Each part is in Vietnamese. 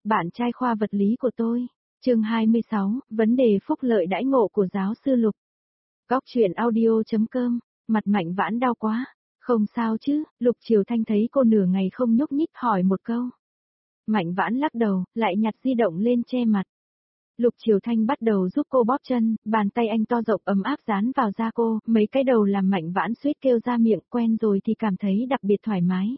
bạn trai khoa vật lý của tôi. Chương 26, vấn đề phúc lợi đãi ngộ của giáo sư Lục. Góc truyện audio.com, mặt Mạnh Vãn đau quá. Không sao chứ, Lục Triều Thanh thấy cô nửa ngày không nhúc nhích hỏi một câu. Mạnh Vãn lắc đầu, lại nhặt di động lên che mặt. Lục Triều Thanh bắt đầu giúp cô bóp chân, bàn tay anh to rộng ấm áp dán vào da cô, mấy cái đầu làm Mạnh Vãn suýt kêu ra miệng, quen rồi thì cảm thấy đặc biệt thoải mái.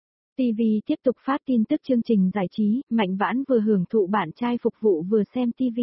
TV tiếp tục phát tin tức chương trình giải trí, Mạnh Vãn vừa hưởng thụ bạn trai phục vụ vừa xem TV.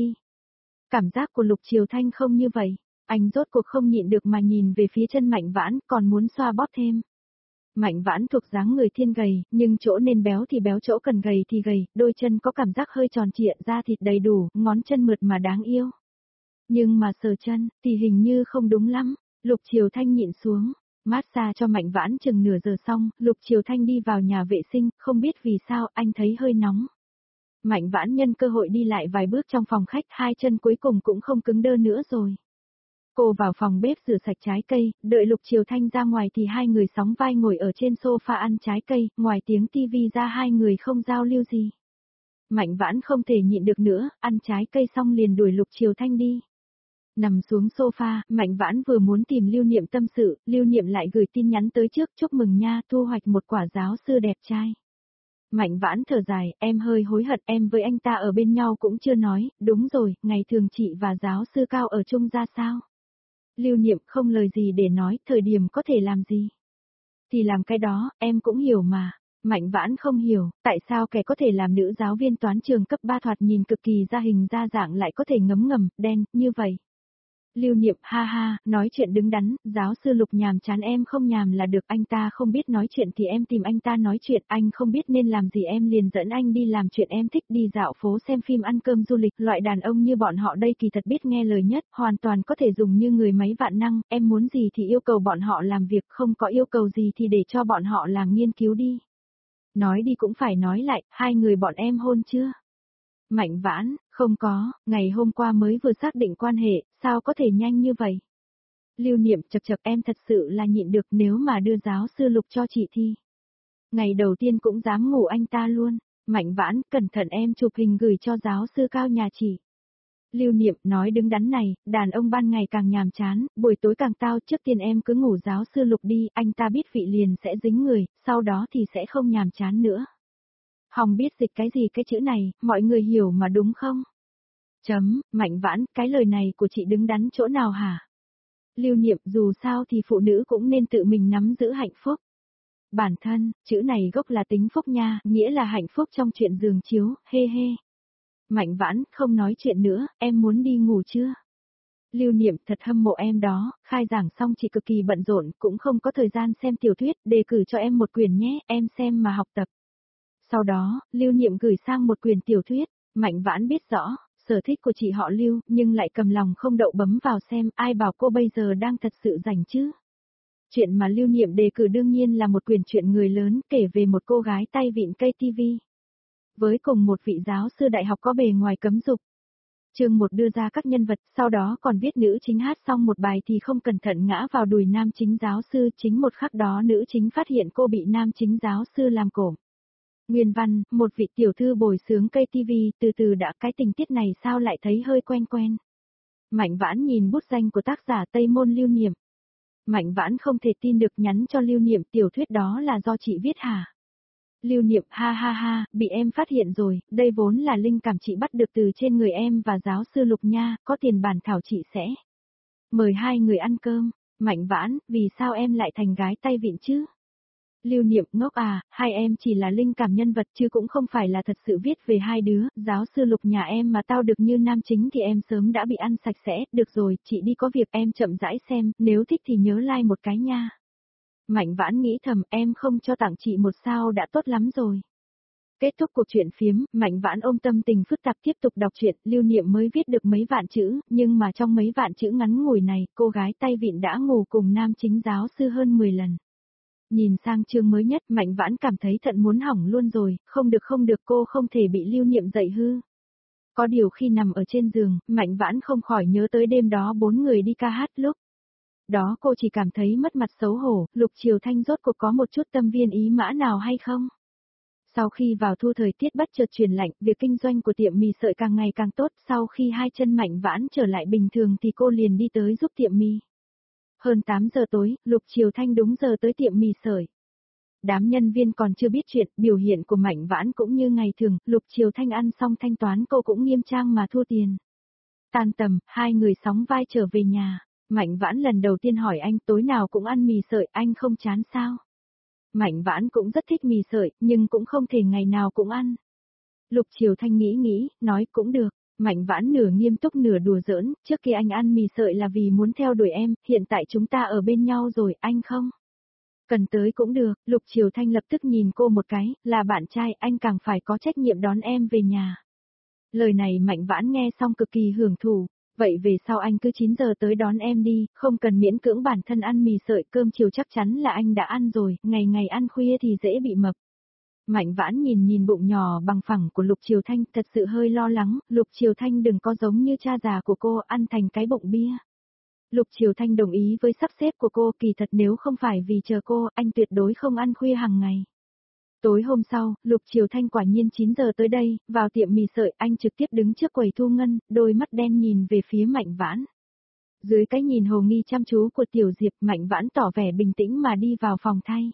Cảm giác của Lục Triều Thanh không như vậy, anh rốt cuộc không nhịn được mà nhìn về phía chân Mạnh Vãn, còn muốn xoa bóp thêm. Mạnh Vãn thuộc dáng người thiên gầy, nhưng chỗ nên béo thì béo, chỗ cần gầy thì gầy, đôi chân có cảm giác hơi tròn trịa, da thịt đầy đủ, ngón chân mượt mà đáng yêu. Nhưng mà sờ chân, thì hình như không đúng lắm, Lục Triều Thanh nhịn xuống. Massage cho Mạnh Vãn chừng nửa giờ xong, Lục Triều Thanh đi vào nhà vệ sinh, không biết vì sao anh thấy hơi nóng. Mạnh Vãn nhân cơ hội đi lại vài bước trong phòng khách, hai chân cuối cùng cũng không cứng đơ nữa rồi. Cô vào phòng bếp rửa sạch trái cây, đợi Lục Triều Thanh ra ngoài thì hai người sóng vai ngồi ở trên sofa ăn trái cây, ngoài tiếng tivi ra hai người không giao lưu gì. Mạnh Vãn không thể nhịn được nữa, ăn trái cây xong liền đuổi Lục Triều Thanh đi. Nằm xuống sofa, Mạnh Vãn vừa muốn tìm Lưu Niệm tâm sự, Lưu Niệm lại gửi tin nhắn tới trước, chúc mừng nha, thu hoạch một quả giáo sư đẹp trai. Mạnh Vãn thở dài, em hơi hối hận, em với anh ta ở bên nhau cũng chưa nói, đúng rồi, ngày thường chị và giáo sư Cao ở chung ra sao? Lưu Niệm không lời gì để nói, thời điểm có thể làm gì? Thì làm cái đó, em cũng hiểu mà. Mạnh Vãn không hiểu, tại sao kẻ có thể làm nữ giáo viên toán trường cấp 3 thoạt nhìn cực kỳ ra hình ra dạng lại có thể ngấm ngầm, đen, như vậy. Lưu Niệm ha ha, nói chuyện đứng đắn, giáo sư Lục nhàm chán em không nhàm là được, anh ta không biết nói chuyện thì em tìm anh ta nói chuyện, anh không biết nên làm gì em liền dẫn anh đi làm chuyện em thích, đi dạo phố xem phim ăn cơm du lịch, loại đàn ông như bọn họ đây kỳ thật biết nghe lời nhất, hoàn toàn có thể dùng như người máy vạn năng, em muốn gì thì yêu cầu bọn họ làm việc, không có yêu cầu gì thì để cho bọn họ làm nghiên cứu đi. Nói đi cũng phải nói lại, hai người bọn em hôn chưa? Mạnh Vãn, không có, ngày hôm qua mới vừa xác định quan hệ, sao có thể nhanh như vậy? Lưu Niệm chậc chậc, em thật sự là nhịn được, nếu mà đưa giáo sư Lục cho chị thì. Ngày đầu tiên cũng dám ngủ anh ta luôn. Mạnh Vãn, cẩn thận em chụp hình gửi cho giáo sư Cao nhà chị. Lưu Niệm nói đứng đắn này, đàn ông ban ngày càng nhàm chán, buổi tối càng tao, trước tiên em cứ ngủ giáo sư Lục đi, anh ta biết vị liền sẽ dính người, sau đó thì sẽ không nhàm chán nữa. Hòng biết dịch cái gì cái chữ này, mọi người hiểu mà đúng không? Mạnh Vãn, cái lời này của chị đứng đắn chỗ nào hả? Lưu Niệm, dù sao thì phụ nữ cũng nên tự mình nắm giữ hạnh phúc. Bản thân, chữ này gốc là tính phúc nha, nghĩa là hạnh phúc trong chuyện giường chiếu, hê hê. Mạnh Vãn, không nói chuyện nữa, em muốn đi ngủ chưa? Lưu Niệm, thật hâm mộ em đó, khai giảng xong chị cực kỳ bận rộn, cũng không có thời gian xem tiểu thuyết, đề cử cho em một quyển nhé, em xem mà học tập. Sau đó, Lưu Niệm gửi sang một quyển tiểu thuyết, Mạnh Vãn biết rõ, sở thích của chị họ Lưu, nhưng lại cầm lòng không đậu bấm vào xem, ai bảo cô bây giờ đang thật sự rảnh chứ. Chuyện mà Lưu Niệm đề cử đương nhiên là một quyển truyện người lớn kể về một cô gái tay vịn cây TV. Với cùng một vị giáo sư đại học có bề ngoài cấm dục. Chương 1 đưa ra các nhân vật, sau đó còn viết nữ chính hát xong một bài thì không cẩn thận ngã vào đùi nam chính giáo sư, chính một khắc đó nữ chính phát hiện cô bị nam chính giáo sư làm cổ. Nguyên văn, một vị tiểu thư bồi sướng cây TV, từ từ đã, cái tình tiết này sao lại thấy hơi quen quen. Mạnh Vãn nhìn bút danh của tác giả Tây Môn Lưu Niệm. Mạnh Vãn không thể tin được, nhắn cho Lưu Niệm, tiểu thuyết đó là do chị viết hả? Lưu Niệm, ha ha ha, bị em phát hiện rồi, đây vốn là linh cảm chị bắt được từ trên người em và giáo sư Lục nha, có tiền bản thảo chị sẽ mời hai người ăn cơm. Mạnh Vãn, vì sao em lại thành gái tay vịn chứ? Lưu Niệm, ngốc à, hai em chỉ là linh cảm nhân vật chứ cũng không phải là thật sự viết về hai đứa, giáo sư Lục nhà em mà tao được như nam chính thì em sớm đã bị ăn sạch sẽ, được rồi, chị đi có việc, em chậm rãi xem, nếu thích thì nhớ like một cái nha. Mạnh Vãn nghĩ thầm, em không cho tặng chị một sao đã tốt lắm rồi. Kết thúc cuộc chuyện phiếm, Mạnh Vãn ôm tâm tình phức tạp tiếp tục đọc truyện, Lưu Niệm mới viết được mấy vạn chữ, nhưng mà trong mấy vạn chữ ngắn ngủi này, cô gái tay vịn đã ngủ cùng nam chính giáo sư hơn 10 lần. Nhìn sang chương mới nhất, Mạnh Vãn cảm thấy thận muốn hỏng luôn rồi, không được, cô không thể bị Lưu Niệm dạy hư. Có điều khi nằm ở trên giường, Mạnh Vãn không khỏi nhớ tới đêm đó 4 người đi ca hát lúc. Đó cô chỉ cảm thấy mất mặt xấu hổ, Lục Triều Thanh rốt cuộc có một chút tâm viên ý mã nào hay không? Sau khi vào thu thời tiết bất chợt chuyển lạnh, việc kinh doanh của tiệm mì sợi càng ngày càng tốt, sau khi hai chân Mạnh Vãn trở lại bình thường thì cô liền đi tới giúp tiệm mì. Hơn 8 giờ tối, Lục Triều Thanh đúng giờ tới tiệm mì sợi. Đám nhân viên còn chưa biết chuyện, biểu hiện của Mạnh Vãn cũng như ngày thường, Lục Triều Thanh ăn xong thanh toán cô cũng nghiêm trang mà thu tiền. Tan tầm, hai người sóng vai trở về nhà. Mạnh Vãn lần đầu tiên hỏi anh tối nào cũng ăn mì sợi, anh không chán sao? Mạnh Vãn cũng rất thích mì sợi, nhưng cũng không thể ngày nào cũng ăn. Lục Triều Thanh nghĩ, nói cũng được. Mạnh Vãn nửa nghiêm túc nửa đùa giỡn, trước kia anh ăn mì sợi là vì muốn theo đuổi em, hiện tại chúng ta ở bên nhau rồi, anh không? Cần tới cũng được, Lục Triều Thanh lập tức nhìn cô một cái, là bạn trai, anh càng phải có trách nhiệm đón em về nhà. Lời này Mạnh Vãn nghe xong cực kỳ hưởng thụ, vậy về sau anh cứ 9 giờ tới đón em đi, không cần miễn cưỡng bản thân ăn mì sợi, cơm chiều chắc chắn là anh đã ăn rồi, ngày ngày ăn khuya thì dễ bị mập. Mạnh Vãn nhìn bụng nhỏ bằng phẳng của Lục Triều Thanh, thật sự hơi lo lắng, Lục Triều Thanh đừng có giống như cha già của cô ăn thành cái bụng bia. Lục Triều Thanh đồng ý với sắp xếp của cô, kỳ thật nếu không phải vì chờ cô, anh tuyệt đối không ăn khuya hàng ngày. Tối hôm sau, Lục Triều Thanh quả nhiên 9 giờ tới đây, vào tiệm mì sợi, anh trực tiếp đứng trước quầy thu ngân, đôi mắt đen nhìn về phía Mạnh Vãn. Dưới cái nhìn hồ nghi chăm chú của Tiểu Diệp, Mạnh Vãn tỏ vẻ bình tĩnh mà đi vào phòng thay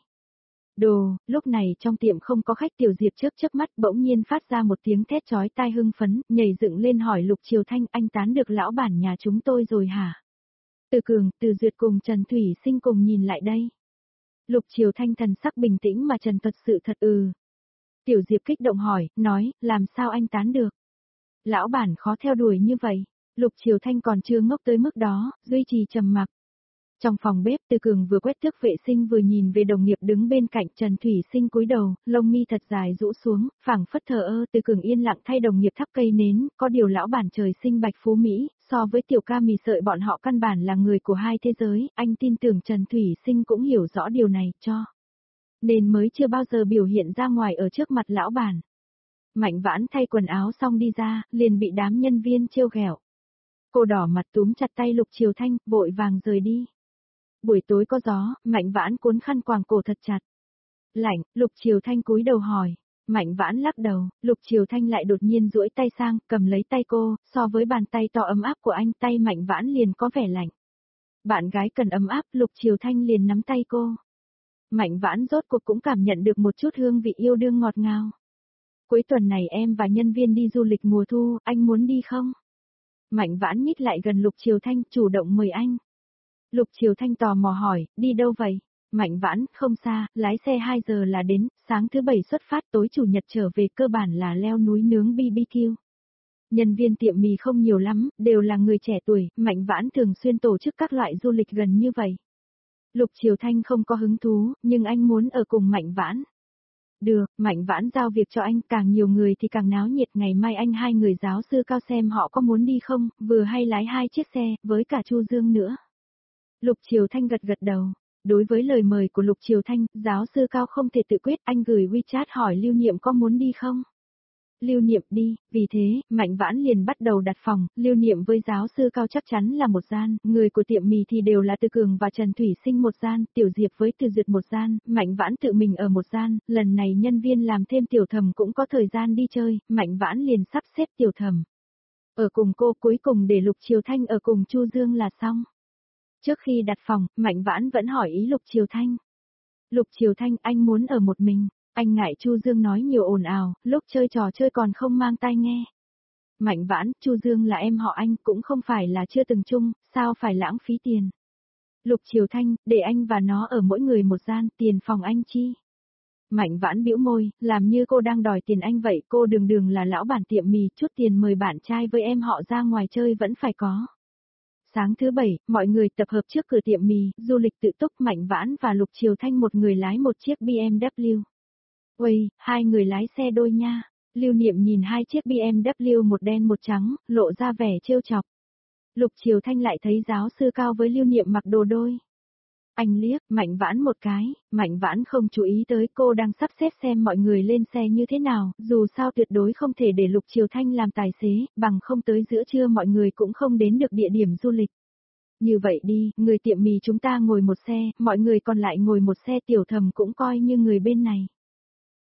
đồ. Lúc này trong tiệm không có khách, Tiểu Diệp trước mắt bỗng nhiên phát ra một tiếng thét chói tai hưng phấn, nhảy dựng lên hỏi Lục Triều Thanh, anh tán được lão bản nhà chúng tôi rồi hả? Từ Cường, Từ Duyệt cùng Trần Thủy Sinh cùng nhìn lại đây. Lục Triều Thanh thần sắc bình tĩnh mà trần thật sự thật. Tiểu Diệp kích động hỏi, nói, làm sao anh tán được? Lão bản khó theo đuổi như vậy. Lục Triều Thanh còn chưa ngốc tới mức đó, duy trì trầm mặc. Trong phòng bếp, Từ Cường vừa quét tước vệ sinh vừa nhìn về đồng nghiệp đứng bên cạnh. Trần Thủy Sinh cúi đầu, lông mi thật dài rũ xuống, phảng phất thờ ơ. Từ Cường yên lặng thay đồng nghiệp thắp cây nến, có điều lão bản trời sinh bạch phú Mỹ, so với tiểu ca mì sợi bọn họ căn bản là người của hai thế giới, anh tin tưởng Trần Thủy Sinh cũng hiểu rõ điều này, cho nên mới chưa bao giờ biểu hiện ra ngoài ở trước mặt lão bản. Mạnh Vãn thay quần áo xong đi ra, liền bị đám nhân viên trêu ghẹo. Cô đỏ mặt túm chặt tay Lục Triều Thanh, vội vàng rời đi. Buổi tối có gió, Mạnh Vãn cuốn khăn quàng cổ thật chặt. Lạnh, Lục Triều Thanh cúi đầu hỏi. Mạnh Vãn lắc đầu, Lục Triều Thanh lại đột nhiên duỗi tay sang, cầm lấy tay cô, so với bàn tay to ấm áp của anh, tay Mạnh Vãn liền có vẻ lạnh. Bạn gái cần ấm áp, Lục Triều Thanh liền nắm tay cô. Mạnh Vãn rốt cuộc cũng cảm nhận được một chút hương vị yêu đương ngọt ngào. Cuối tuần này em và nhân viên đi du lịch mùa thu, anh muốn đi không? Mạnh Vãn nhích lại gần Lục Triều Thanh, chủ động mời anh. Lục Triều Thanh tò mò hỏi, đi đâu vậy? Mạnh Vãn, không xa, lái xe 2 giờ là đến, sáng thứ Bảy xuất phát, tối Chủ nhật trở về, cơ bản là leo núi nướng BBQ. Nhân viên tiệm mì không nhiều lắm, đều là người trẻ tuổi, Mạnh Vãn thường xuyên tổ chức các loại du lịch gần như vậy. Lục Triều Thanh không có hứng thú, nhưng anh muốn ở cùng Mạnh Vãn. Được, Mạnh Vãn giao việc cho anh, càng nhiều người thì càng náo nhiệt, ngày mai anh hai người giáo sư Cao xem họ có muốn đi không, vừa hay lái 2 chiếc xe, với cả Chu Dương nữa. Lục Triều Thanh gật gật đầu. Đối với lời mời của Lục Triều Thanh, giáo sư Cao không thể tự quyết, anh gửi WeChat hỏi Lưu Niệm có muốn đi không? Lưu Niệm đi, vì thế, Mạnh Vãn liền bắt đầu đặt phòng, Lưu Niệm với giáo sư Cao chắc chắn là một gian, người của tiệm mì thì đều là Từ Cường và Trần Thủy Sinh một gian, Tiểu Diệp với Từ Duyệt một gian, Mạnh Vãn tự mình ở một gian, lần này nhân viên làm thêm Tiểu Thầm cũng có thời gian đi chơi, Mạnh Vãn liền sắp xếp Tiểu Thầm ở cùng cô, cuối cùng để Lục Triều Thanh ở cùng Chu Dương là xong. Trước khi đặt phòng, Mạnh Vãn vẫn hỏi ý Lục Triều Thanh. Lục Triều Thanh, anh muốn ở một mình, anh ngại Chu Dương nói nhiều ồn ào, lúc chơi trò chơi còn không mang tai nghe. Mạnh Vãn, Chu Dương là em họ anh, cũng không phải là chưa từng chung, sao phải lãng phí tiền. Lục Triều Thanh, để anh và nó ở mỗi người một gian, tiền phòng anh chi. Mạnh Vãn bĩu môi, làm như cô đang đòi tiền anh vậy, cô đường đường là lão bản tiệm mì, chút tiền mời bạn trai với em họ ra ngoài chơi vẫn phải có. Sáng thứ Bảy, mọi người tập hợp trước cửa tiệm mì, du lịch tự túc, Mạnh Vãn và Lục Triều Thanh một người lái một chiếc BMW. Uầy, hai người lái xe đôi nha. Lưu Niệm nhìn hai chiếc BMW một đen một trắng, lộ ra vẻ trêu chọc. Lục Triều Thanh lại thấy giáo sư Cao với Lưu Niệm mặc đồ đôi. Anh liếc Mạnh Vãn một cái, Mạnh Vãn không chú ý tới, cô đang sắp xếp xem mọi người lên xe như thế nào, dù sao tuyệt đối không thể để Lục Triều Thanh làm tài xế, bằng không tới giữa trưa mọi người cũng không đến được địa điểm du lịch. Như vậy đi, người tiệm mì chúng ta ngồi một xe, mọi người còn lại ngồi một xe, Tiểu Thầm cũng coi như người bên này.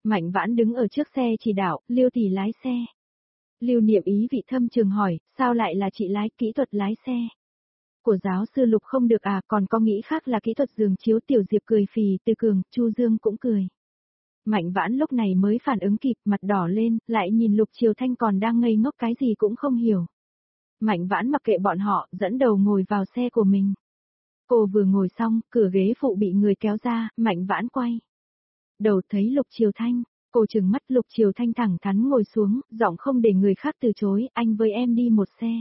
Mạnh Vãn đứng ở trước xe chỉ đạo, Lưu tỷ lái xe. Lưu Niệm ý vị thâm trường hỏi, sao lại là chị lái kỹ thuật lái xe? Của giáo sư Lục không được à, còn có nghĩ khác là kỹ thuật giường chiếu. Tiểu Diệp cười phì, Từ Cường, Chu Dương cũng cười. Mạnh Vãn lúc này mới phản ứng kịp, mặt đỏ lên, lại nhìn Lục Triều Thanh còn đang ngây ngốc cái gì cũng không hiểu. Mạnh Vãn mặc kệ bọn họ, dẫn đầu ngồi vào xe của mình. Cô vừa ngồi xong, cửa ghế phụ bị người kéo ra, Mạnh Vãn quay đầu thấy Lục Triều Thanh, cô trừng mắt. Lục Triều Thanh thẳng thắn ngồi xuống, giọng không để người khác từ chối, anh với em đi một xe.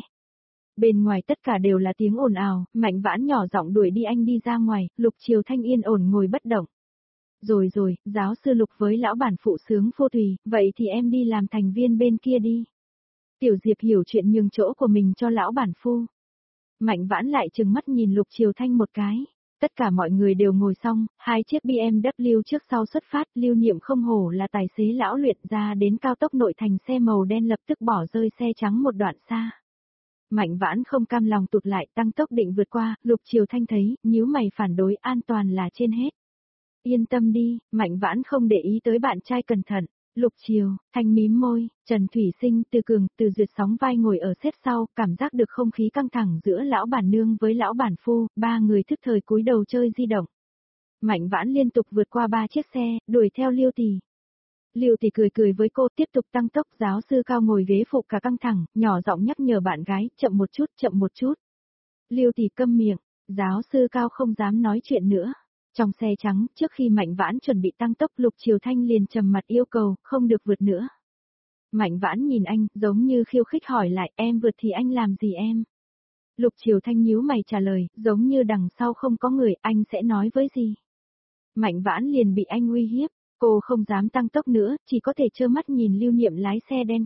Bên ngoài tất cả đều là tiếng ồn ào, Mạnh Vãn nhỏ giọng đuổi đi anh đi ra ngoài, Lục Triều Thanh yên ổn ngồi bất động. Rồi, giáo sư Lục với lão bản phụ sướng phô tùy, vậy thì em đi làm thành viên bên kia đi. Tiểu Diệp hiểu chuyện nhường chỗ của mình cho lão bản phu. Mạnh Vãn lại trừng mắt nhìn Lục Triều Thanh một cái. Tất cả mọi người đều ngồi xong, hai chiếc BMW trước sau xuất phát. Lưu Niệm không hổ là tài xế lão luyện, ra đến cao tốc nội thành xe màu đen lập tức bỏ rơi xe trắng một đoạn xa. Mạnh Vãn không cam lòng tụt lại, tăng tốc định vượt qua. Lục Triều Thanh thấy, nhíu mày phản đối, an toàn là trên hết. Yên tâm đi, Mạnh Vãn không để ý tới bạn trai, cẩn thận. Lục Triều Thanh mím môi, Trần Thủy Sinh, Từ Cường, Từ Duyệt sóng vai ngồi ở xếp sau, cảm giác được không khí căng thẳng giữa lão bản nương với lão bản phu, ba người thức thời cúi đầu chơi di động. Mạnh Vãn liên tục vượt qua 3 chiếc xe, đuổi theo Liêu Tỷ. Liêu Tỷ cười với cô, tiếp tục tăng tốc. Giáo sư Cao ngồi ghế phụ cả căng thẳng, nhỏ giọng nhắc nhở bạn gái, chậm một chút. Liêu Tỷ câm miệng, giáo sư Cao không dám nói chuyện nữa. Trong xe trắng, trước khi Mạnh Vãn chuẩn bị tăng tốc, Lục Triều Thanh liền trầm mặt yêu cầu, không được vượt nữa. Mạnh Vãn nhìn anh, giống như khiêu khích hỏi lại, em vượt thì anh làm gì em? Lục Triều Thanh nhíu mày trả lời, giống như đằng sau không có người, anh sẽ nói với gì? Mạnh Vãn liền bị anh uy hiếp, cô không dám tăng tốc nữa, chỉ có thể trơ mắt nhìn Lưu Niệm lái xe đen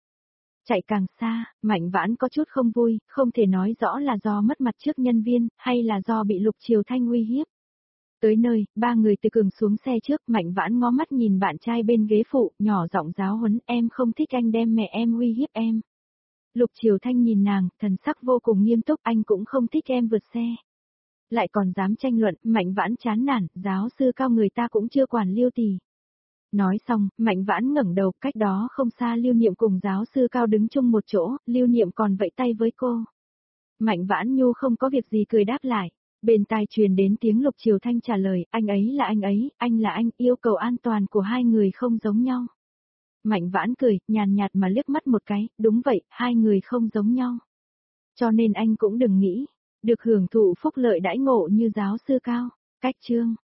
chạy càng xa. Mạnh Vãn có chút không vui, không thể nói rõ là do mất mặt trước nhân viên, hay là do bị Lục Triều Thanh uy hiếp. Tới nơi, ba người Từ Cường xuống xe trước, Mạnh Vãn ngó mắt nhìn bạn trai bên ghế phụ, nhỏ giọng giáo huấn, em không thích anh đem mẹ em uy hiếp em. Lục Triều Thanh nhìn nàng, thần sắc vô cùng nghiêm túc, anh cũng không thích em vượt xe. Lại còn dám tranh luận, Mạnh Vãn chán nản, giáo sư Cao người ta cũng chưa quản Liêu Tỷ. Nói xong, Mạnh Vãn ngẩng đầu, cách đó không xa Lưu Niệm cùng giáo sư Cao đứng chung một chỗ, Lưu Niệm còn vẫy tay với cô. Mạnh Vãn nhu không có việc gì cười đáp lại. Bên tai truyền đến tiếng Lục Triều Thanh trả lời, anh ấy là anh là anh, yêu cầu an toàn của hai người không giống nhau. Mạnh Vãn cười, nhàn nhạt mà liếc mắt một cái, đúng vậy, hai người không giống nhau. Cho nên anh cũng đừng nghĩ, được hưởng thụ phúc lợi đãi ngộ như giáo sư Cao. Cách chương